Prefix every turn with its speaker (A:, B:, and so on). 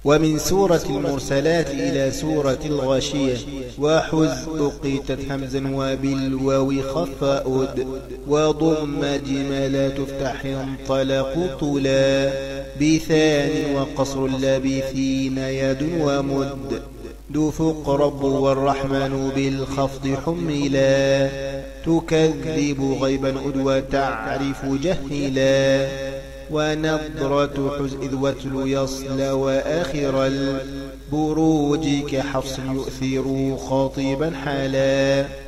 A: ومن سورة المرسلات إلى سورة الغاشية. وحز أقيتت همزا وبالواو خف أد وضم جملا تفتح انطلق طلا بثان وقصر اللابثين يد ومد دفق رب والرحمن بالخفض حملا تكذب غيبا أد وتعرف جهلا ونظرة حز إذ وتل يصلى وآخر البروج كحفص يؤثر خاطبا حالا